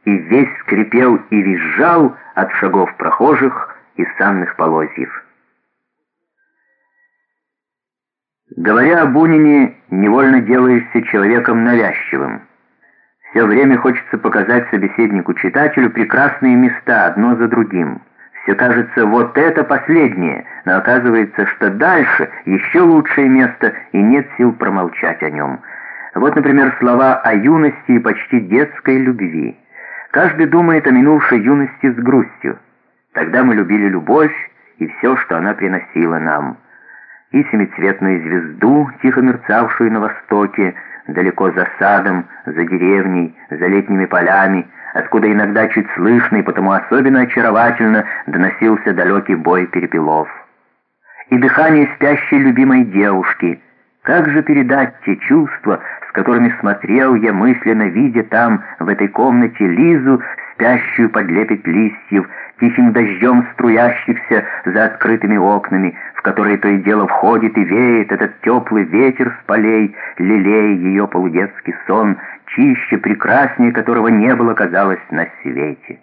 и весь скрипел и визжал от шагов прохожих и санных полозьев. Говоря о Бунине, невольно делаешься человеком навязчивым. Все время хочется показать собеседнику-читателю прекрасные места одно за другим. Все кажется, вот это последнее, но оказывается, что дальше еще лучшее место, и нет сил промолчать о нем. Вот, например, слова о юности и почти детской любви. Каждый думает о минувшей юности с грустью. Тогда мы любили любовь и все, что она приносила нам. И семицветную звезду, тихо мерцавшую на востоке, далеко за садом, за деревней, за летними полями, откуда иногда чуть слышно и потому особенно очаровательно доносился далекий бой перепелов. И дыхание спящей любимой девушки. Как же передать те чувства, с которыми смотрел я, мысленно видя там, в этой комнате, Лизу, спящую под лепет листьев, тихим дождем струящихся за открытыми окнами, в которые то и дело входит и веет этот теплый ветер с полей, лелея ее полудетский сон, чище, прекраснее которого не было, казалось, на свете.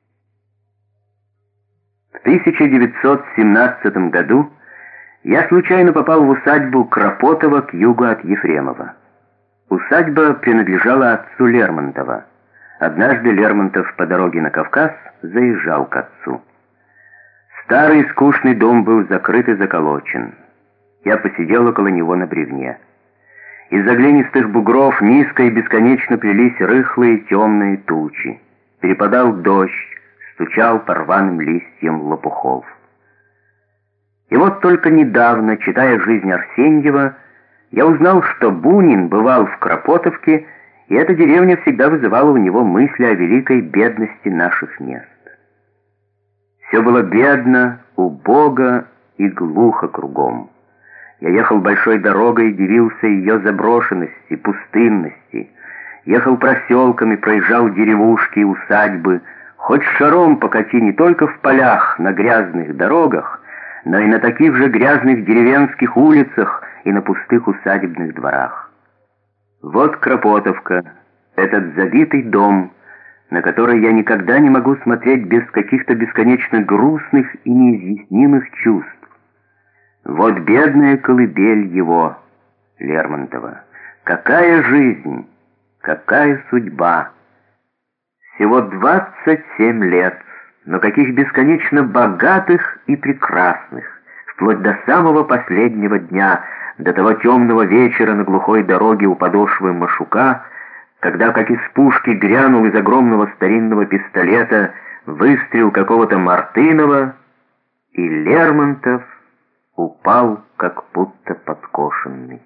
В 1917 году я случайно попал в усадьбу Кропотова к югу от Ефремова. Усадьба принадлежала отцу Лермонтова. Однажды Лермонтов по дороге на Кавказ заезжал к отцу. Старый скучный дом был закрыт и заколочен. Я посидел около него на бревне. Из-за глинистых бугров низко и бесконечно плелись рыхлые темные тучи. Перепадал дождь, стучал по рваным листьям лопухов. И вот только недавно, читая «Жизнь Арсеньева», я узнал, что Бунин бывал в Кропотовке, и эта деревня всегда вызывала у него мысли о великой бедности наших мест. Все было бедно, убого и глухо кругом. Я ехал большой дорогой и дивился ее заброшенности, пустынности. Ехал проселками, проезжал деревушки и усадьбы. Хоть шаром покати не только в полях, на грязных дорогах, но и на таких же грязных деревенских улицах и на пустых усадебных дворах. Вот Кропотовка, этот забитый дом, на который я никогда не могу смотреть без каких-то бесконечно грустных и неизъяснимых чувств. Вот бедная колыбель его, Лермонтова. Какая жизнь, какая судьба! Всего 27 лет, но каких бесконечно богатых и прекрасных, вплоть до самого последнего дня, до того темного вечера на глухой дороге у подошвы Машука, когда, как из пушки, грянул из огромного старинного пистолета выстрел какого-то Мартынова, и Лермонтов упал, как будто подкошенный.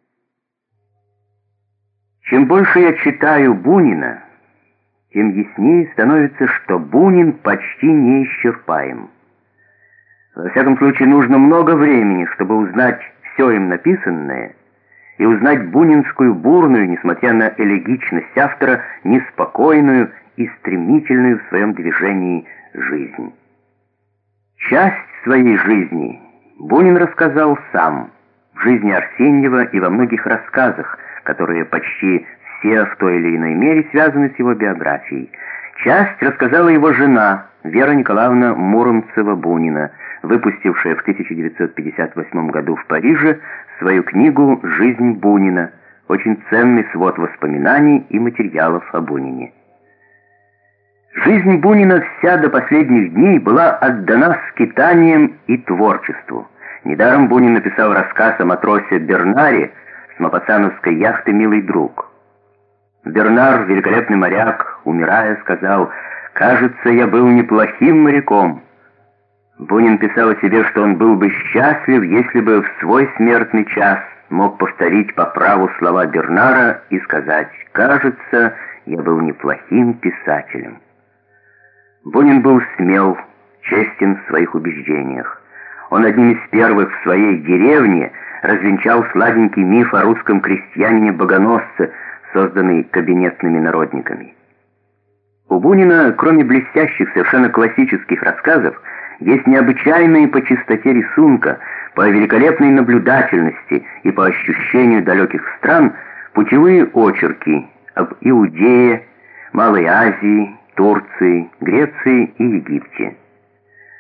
Чем больше я читаю Бунина, тем яснее становится, что Бунин почти неисчерпаем. Во всяком случае, нужно много времени, чтобы узнать все им написанное, и узнать бунинскую бурную, несмотря на элегичность автора, неспокойную и стремительную в своем движении жизнь. Часть своей жизни Бунин рассказал сам, в «Жизни Арсеньева» и во многих рассказах, которые почти все в той или иной мере связаны с его биографией. Часть рассказала его жена, Вера Николаевна Муромцева-Бунина, выпустившая в 1958 году в Париже свою книгу «Жизнь Бунина», очень ценный свод воспоминаний и материалов о Бунине. Жизнь Бунина вся до последних дней была отдана скитаниям и творчеству. Недаром Бунин написал рассказ о матросе Бернаре с мапацановской яхты «Милый друг». Бернар, великолепный моряк, умирая, сказал: «Кажется, я был неплохим моряком». Бунин писал о себе, что он был бы счастлив, если бы в свой смертный час мог повторить по праву слова Бернара и сказать: «Кажется, я был неплохим писателем». Бунин был смел, честен в своих убеждениях. Он одним из первых в своей деревне развенчал сладенький миф о русском крестьянине-богоносце, созданный кабинетными народниками. У Бунина, кроме блестящих, совершенно классических рассказов, есть необычайные по чистоте рисунка, по великолепной наблюдательности и по ощущению далеких стран путевые очерки об Иудее, Малой Азии, Турции, Греции и Египте.